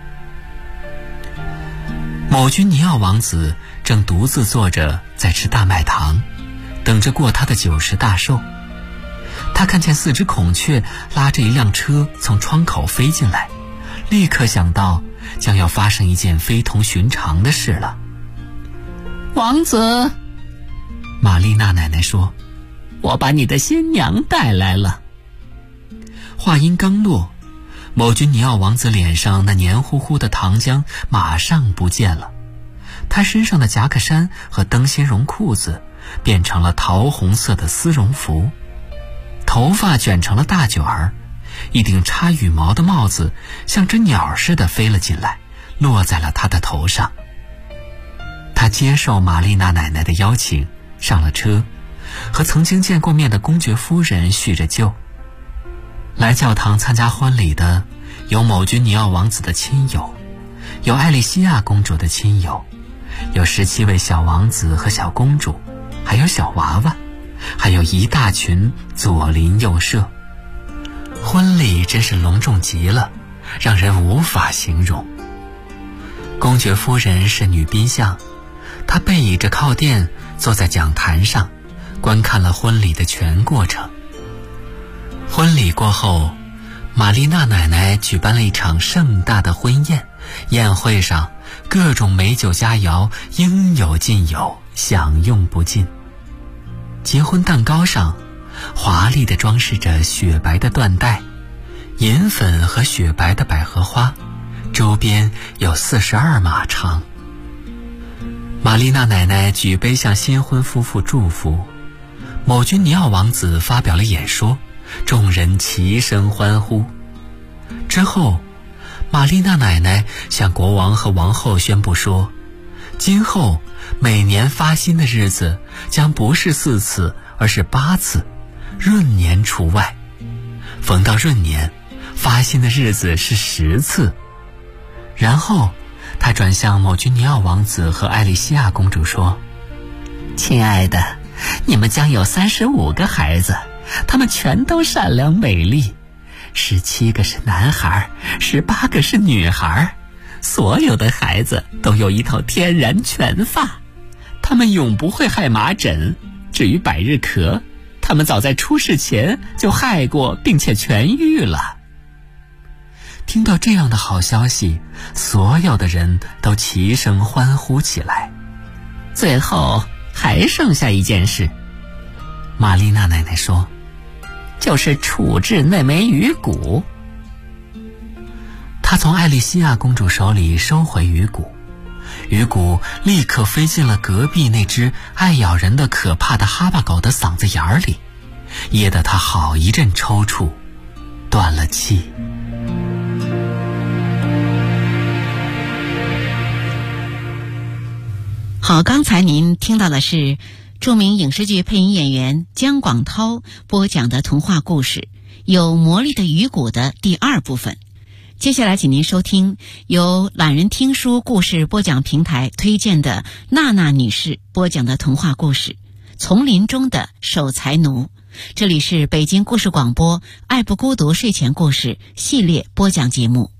某君尼奥王子正独自坐着在吃大麦糖，等着过他的90大寿。他看见4只孔雀拉着一辆车从窗口飞进来，立刻想到将要发生一件非同寻常的事了。王子，玛丽娜奶奶说，我把你的新娘带来了。话音刚落，某君尼奥王子脸上那黏糊糊的糖浆马上不见了，他身上的夹克衫和灯芯绒裤子变成了桃红色的丝绒服，头发卷成了大卷儿，一顶插羽毛的帽子像只鸟似的飞了进来，落在了他的头上。他接受玛丽娜奶奶的邀请，上了车，和曾经见过面的公爵夫人叙着旧。来教堂参加婚礼的有某君尼奥王子的亲友，有艾丽西亚公主的亲友，有17位小王子和小公主，还有小娃娃，还有一大群左邻右舍。婚礼真是隆重极了，让人无法形容。公爵夫人是女宾相，她背倚着靠垫坐在讲坛上，观看了婚礼的全过程。婚礼过后，玛丽娜奶奶举办了一场盛大的婚宴，宴会上各种美酒佳肴应有尽有，享用不尽。结婚蛋糕上华丽地装饰着雪白的缎带、银粉和雪白的百合花，周边有42码长。玛丽娜奶奶举杯向新婚夫妇祝福，某君尼奥王子发表了演说，众人齐声欢呼。之后，玛丽娜奶奶向国王和王后宣布说，今后每年发薪的日子将不是4次，而是8次，闰年除外。逢到闰年，发薪的日子是10次。然后她转向某君尼奥王子和艾丽西亚公主说，亲爱的，你们将有35个孩子，他们全都善良美丽，17个是男孩，18个是女孩，所有的孩子都有一头天然全发，他们永不会害麻疹。至于百日咳，他们早在出世前就害过并且痊愈了。听到这样的好消息，所有的人都齐声欢呼起来。最后还剩下一件事，玛丽娜奶奶说，就是处置那枚鱼骨。她从艾丽西亚公主手里收回鱼骨，鱼骨立刻飞进了隔壁那只爱咬人的可怕的哈巴狗的嗓子眼里，噎得她好一阵抽搐，断了气。 好，刚才您听到的是著名影视剧配音演员姜广涛播讲的童话故事《有魔力的鱼骨》的第2部分。接下来请您收听由懒人听书故事播讲平台推荐的娜娜女士播讲的童话故事《丛林中的守财奴》。这里是北京故事广播爱不孤独睡前故事系列播讲节目。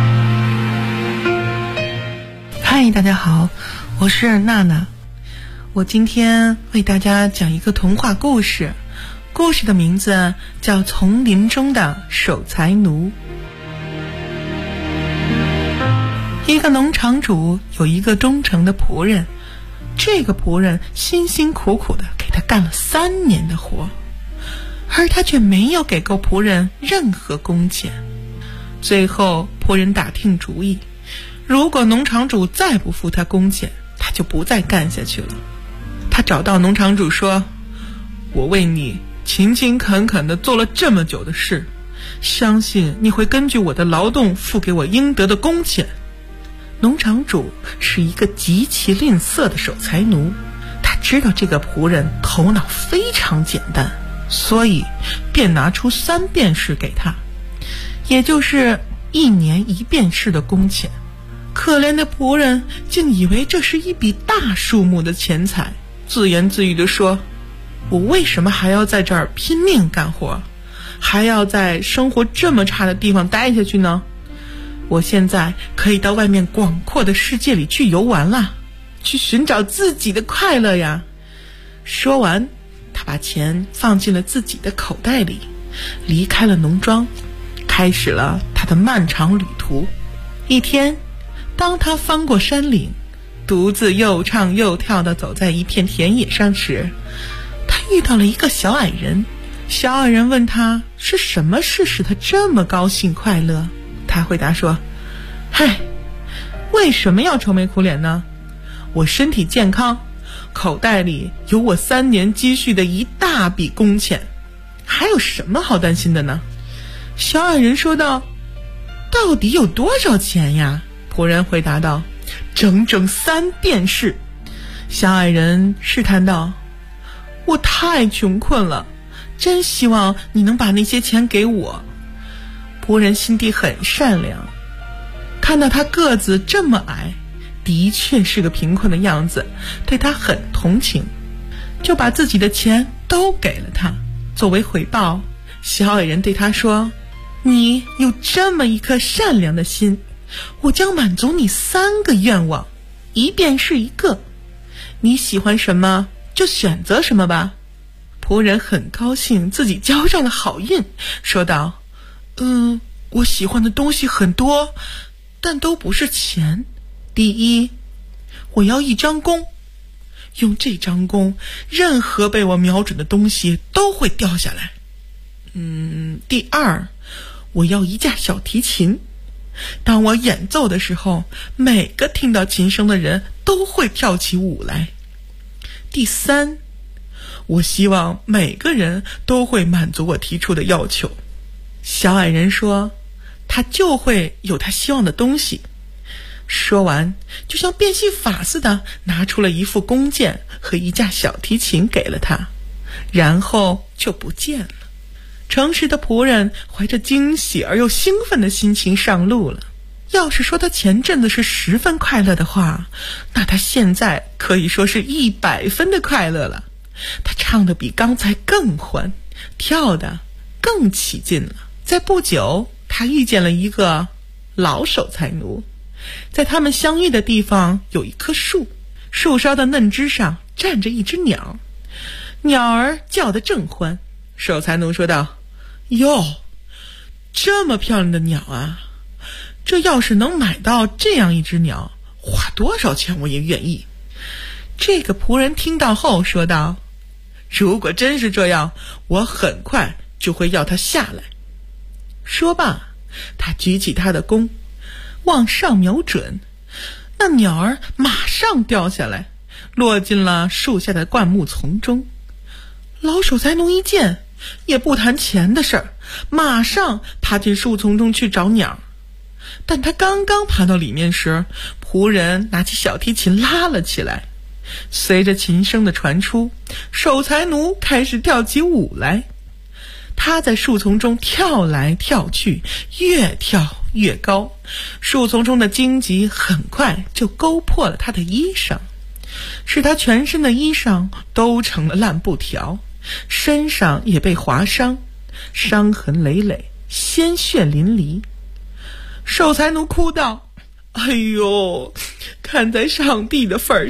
嗨，大家好，我是娜娜。 我今天为大家讲一个童话故事，故事的名字叫《丛林中的守财奴》。一个农场主有一个忠诚的仆人，这个仆人辛辛苦苦的给他干了3年的活，而他却没有给够仆人任何工钱。最后仆人打听主意，如果农场主再不付他工钱，他就不再干下去了。他找到农场主说，我为你勤勤恳恳地做了这么久的事，相信你会根据我的劳动付给我应得的工钱。农场主是一个极其吝啬的守财奴，他知道这个仆人头脑非常简单，所以便拿出3便士给他，也就是1年1便士的工钱。可怜的仆人竟以为这是一笔大数目的钱财，自言自语地说，我为什么还要在这儿拼命干活，还要在生活这么差的地方待下去呢？我现在可以到外面广阔的世界里去游玩了，去寻找自己的快乐呀。说完，他把钱放进了自己的口袋里，离开了农庄，开始了他的漫长旅途。一天，当他翻过山岭，独自又唱又跳地走在一片田野上时，他遇到了一个小矮人。小矮人问他是什么事使他这么高兴快乐。他回答说，嗨，为什么要愁眉苦脸呢？我身体健康，口袋里有我3年积蓄的一大笔工钱，还有什么好担心的呢？小矮人说道，到底有多少钱呀？仆人回答道，整整3便士。小矮人试探道，我太穷困了，真希望你能把那些钱给我。仆人心地很善良，看到他个子这么矮，的确是个贫困的样子，对他很同情，就把自己的钱都给了他。作为回报，小矮人对他说，你有这么一颗善良的心，我将满足你3个愿望，1便士1个，你喜欢什么就选择什么吧。仆人很高兴自己交上了好运，说道，我喜欢的东西很多，但都不是钱。第一，我要一张弓，用这张弓，任何被我瞄准的东西都会掉下来。第二，我要一架小提琴，当我演奏的时候，每个听到琴声的人都会跳起舞来。第三，我希望每个人都会满足我提出的要求。小矮人说，他就会有他希望的东西。说完，就像变戏法似的拿出了一副弓箭和一架小提琴给了他，然后就不见了。诚实的仆人怀着惊喜而又兴奋的心情上路了。要是说他前阵子是10分快乐的话，那他现在可以说是100分的快乐了。他唱得比刚才更欢，跳得更起劲了。在不久，他遇见了一个老守财奴。在他们相遇的地方有一棵树，树梢的嫩枝上站着一只鸟，鸟儿叫得正欢。守财奴说道，哟，这么漂亮的鸟啊，这要是能买到这样一只鸟，花多少钱我也愿意。这个仆人听到后说道，如果真是这样，我很快就会要它下来。说罢，他举起他的弓，往上瞄准，那鸟儿马上掉下来，落进了树下的灌木丛中。老守财奴一见，也不谈钱的事儿，马上爬进树丛中去找鸟。但他刚刚爬到里面时，仆人拿起小提琴拉了起来。随着琴声的传出，守财奴开始跳起舞来。他在树丛中跳来跳去，越跳越高，树丛中的荆棘很快就勾破了他的衣裳，使他全身的衣裳都成了烂布条，身上也被划伤，伤痕累累，鲜血淋漓。守财奴哭道，哎呦，看在上帝的份上，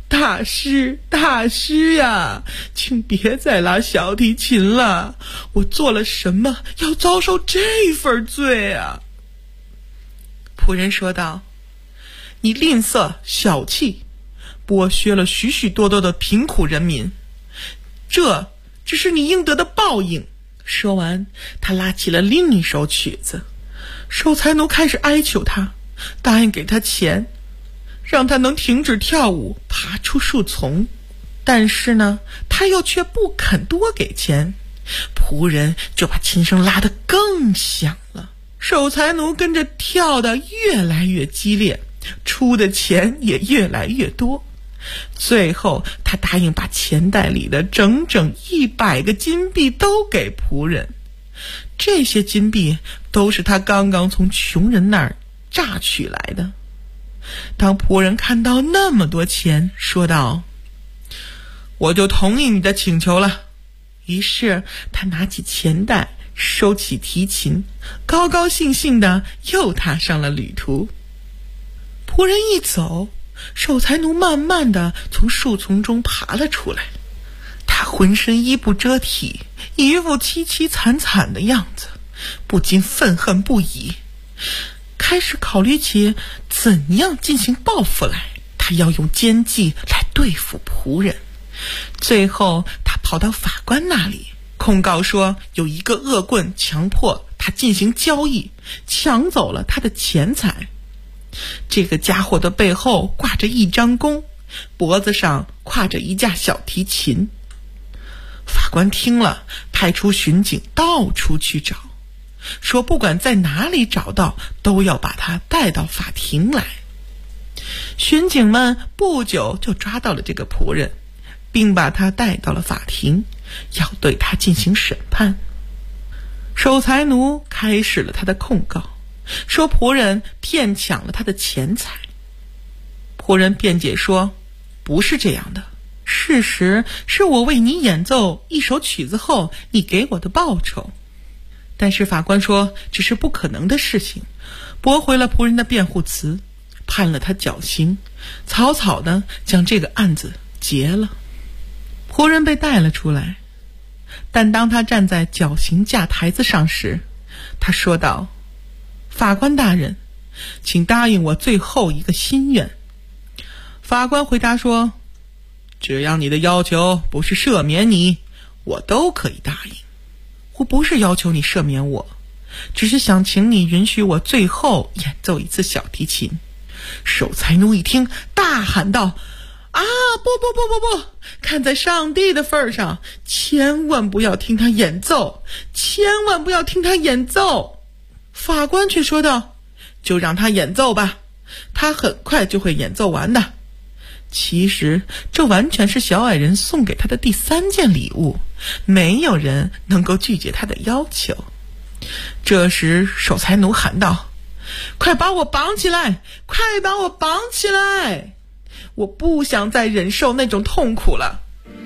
大师，大师呀，请别再拉小提琴了，我做了什么要遭受这份罪啊？仆人说道，你吝啬小气，剥削了许许多多的贫苦人民，这只是你应得的报应。说完，他拉起了另一首曲子，守财奴开始哀求他，答应给他钱，让他能停止跳舞，爬出树丛。但是呢，他又却不肯多给钱，仆人就把琴声拉得更响了。守财奴跟着跳得越来越激烈，出的钱也越来越多。最后他答应把钱袋里的整整100个金币都给仆人，这些金币都是他刚刚从穷人那儿榨取来的。当仆人看到那么多钱，说道，我就同意你的请求了。于是他拿起钱袋，收起提琴，高高兴兴地又踏上了旅途。仆人一走，守财奴慢慢地从树丛中爬了出来，他浑身衣不遮体，一副凄凄惨惨的样子，不禁愤恨不已，开始考虑起怎样进行报复来。他要用奸计来对付仆人。最后他跑到法官那里，控告说有一个恶棍强迫他进行交易，抢走了他的钱财。这个家伙的背后挂着一张弓，脖子上挎着一架小提琴。法官听了，派出巡警到处去找，说不管在哪里找到，都要把他带到法庭来。巡警们不久就抓到了这个仆人，并把他带到了法庭，要对他进行审判。守财奴开始了他的控告，说仆人骗抢了他的钱财。仆人辩解说，不是这样的，事实是我为你演奏一首曲子后，你给我的报酬。但是法官说这是不可能的事情，驳回了仆人的辩护词，判了他绞刑，草草地将这个案子结了。仆人被带了出来，但当他站在绞刑架台子上时，他说道，法官大人，请答应我最后一个心愿。法官回答说，只要你的要求不是赦免你，我都可以答应。我不是要求你赦免我，只是想请你允许我最后演奏一次小提琴。守财奴一听，大喊道，啊，不，看在上帝的份上，千万不要听他演奏，千万不要听他演奏。法官却说道，就让他演奏吧，他很快就会演奏完的。其实这完全是小矮人送给他的第3件礼物，没有人能够拒绝他的要求。这时守财奴喊道，快把我绑起来，快把我绑起来，我不想再忍受那种痛苦了。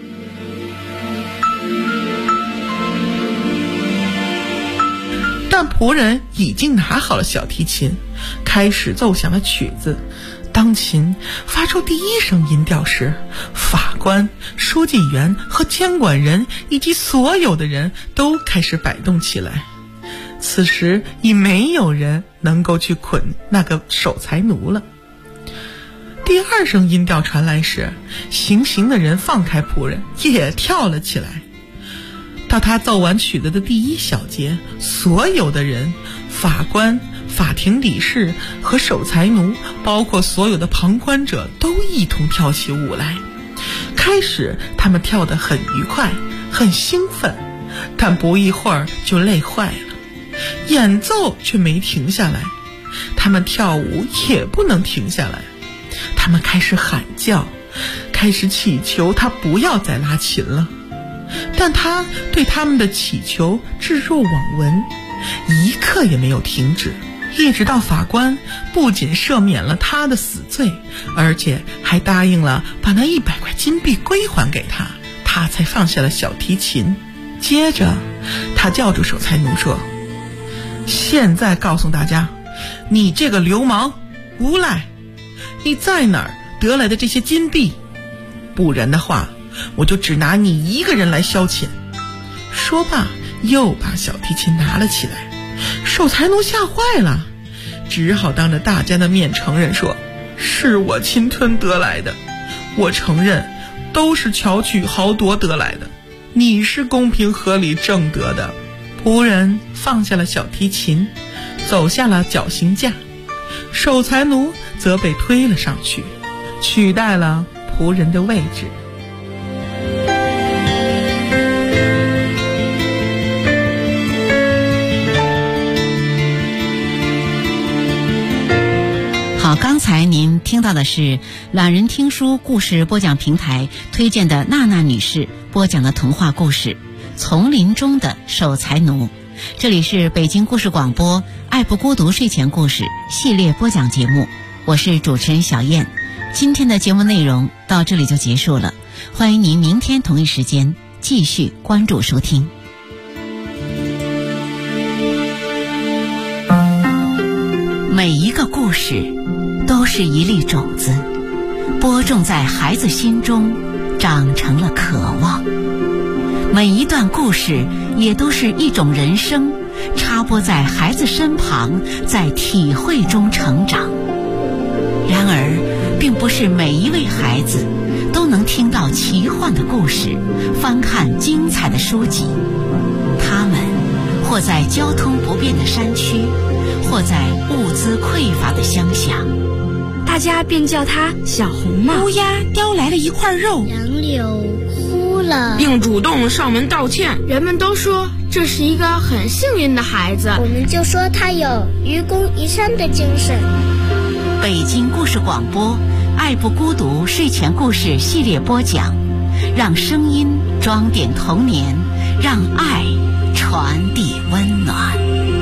但仆人已经拿好了小提琴，开始奏响了曲子。当琴发出第1声音调时，法官、书记员和监管人以及所有的人都开始摆动起来。此时已没有人能够去捆那个守财奴了。第2声音调传来时，行刑的人放开仆人，也跳了起来。到他奏完曲子的第1小节，所有的人，法官、法庭理事和守财奴，包括所有的旁观者，都一同跳起舞来。开始他们跳得很愉快，很兴奋，但不一会儿就累坏了。演奏却没停下来，他们跳舞也不能停下来。他们开始喊叫，开始祈求他不要再拉琴了。但他对他们的祈求置若罔闻，一刻也没有停止，一直到法官不仅赦免了他的死罪，而且还答应了把那100块金币归还给他，他才放下了小提琴。接着他叫住守财奴说，现在告诉大家，你这个流氓无赖，你在哪儿得来的这些金币？ 不然的话，我就只拿你一个人来消遣。说罢，又把小提琴拿了起来。守财奴吓坏了，只好当着大家的面承认说，是我侵吞得来的，我承认都是巧取豪夺得来的，你是公平合理挣得的。仆人放下了小提琴，走下了绞刑架，守财奴则被推了上去，取代了仆人的位置。 好，刚才您听到的是懒人听书故事播讲平台推荐的娜娜女士播讲的童话故事《丛林中的守财奴》。这里是北京故事广播爱不孤独睡前故事系列播讲节目，我是主持人小燕。今天的节目内容到这里就结束了，欢迎您明天同一时间继续关注收听。每一个故事都是一粒种子，播种在孩子心中，长成了渴望。每一段故事也都是一种人生，插播在孩子身旁，在体会中成长。然而，并不是每一位孩子都能听到奇幻的故事，翻看精彩的书籍。他们或在交通不便的山区，或在物资匮乏的乡下， 大家便叫他小红帽。 乌鸦叼来了一块肉， 杨柳哭了， 并主动上门道歉。 人们都说这是一个很幸运的孩子， 我们就说他有愚公移山的精神。 北京故事广播爱不孤独睡前故事系列播讲，让声音装点童年，让爱传递温暖。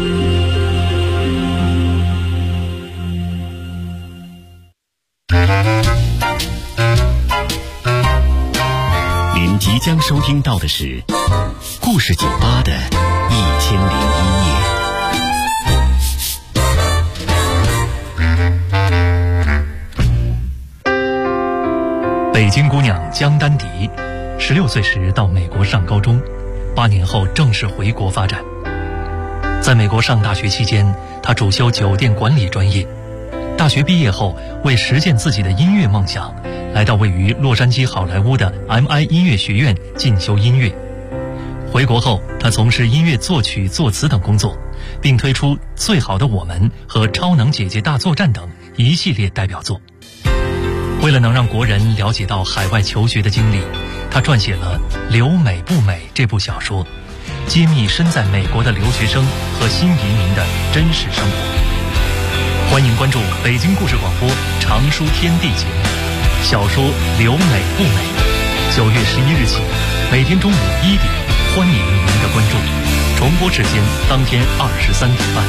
您即将收听到的是故事酒吧的1001夜。 北京姑娘江丹迪16岁时到美国上高中，8年后正式回国发展。在美国上大学期间，她主修酒店管理专业。大学毕业后，为实现自己的音乐梦想，来到位于洛杉矶好莱坞的 MI 音乐学院进修音乐。回国后，他从事音乐作曲、作词等工作，并推出《最好的我们》和《超能姐姐大作战》等一系列代表作。为了能让国人了解到海外求学的经历，他撰写了《留美不美》这部小说，揭秘身在美国的留学生和新移民的真实生活。欢迎关注北京故事广播常书天地节目小说《留美不美》，9月11日起，每天中午1点，欢迎您的关注。重播时间当天23点半。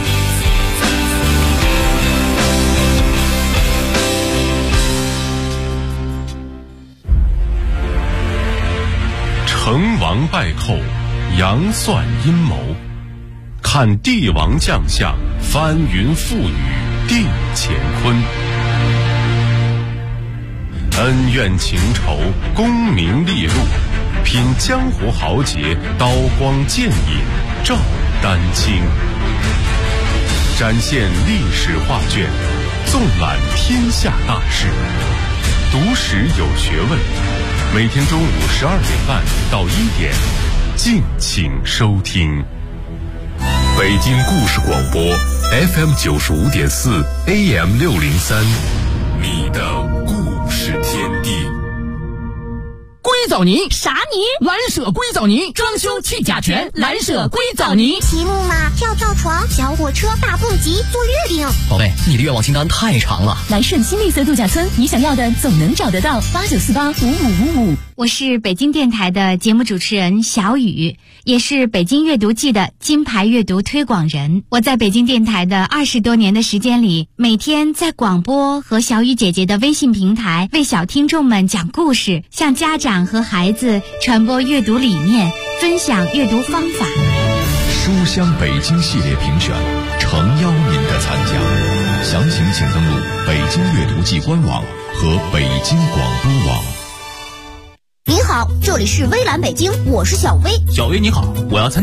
成王败寇，杨算阴谋，看帝王将相，翻云覆雨，定乾坤。恩怨情仇，功名利禄，品江湖豪杰，刀光剑影，照丹青。展现历史画卷，纵览天下大事，读史有学问。每天中午12点半到1点，敬请收听。北京故事广播 FM 95.4 AM 603，你的故事天地。 硅藻泥啥泥？蓝舍硅藻泥，装修去甲醛，蓝舍硅藻泥。 骑木马、跳床、小火车、大蹦极、坐月饼。 宝贝，你的愿望清单太长了。 来顺新绿色度假村，你想要的总能找得到。89485555。 我是北京电台的节目主持人小雨，也是北京阅读季的金牌阅读推广人。我在北京电台的20多年的时间里，每天在广播和小雨姐姐的微信平台为小听众们讲故事，向家长和孩子传播阅读理念，分享阅读方法。 书香北京系列评选，诚邀您的参加。详情请登录北京阅读季官网和北京广播网。 好，这里是微蓝北京，我是小薇。 小薇你好，我要参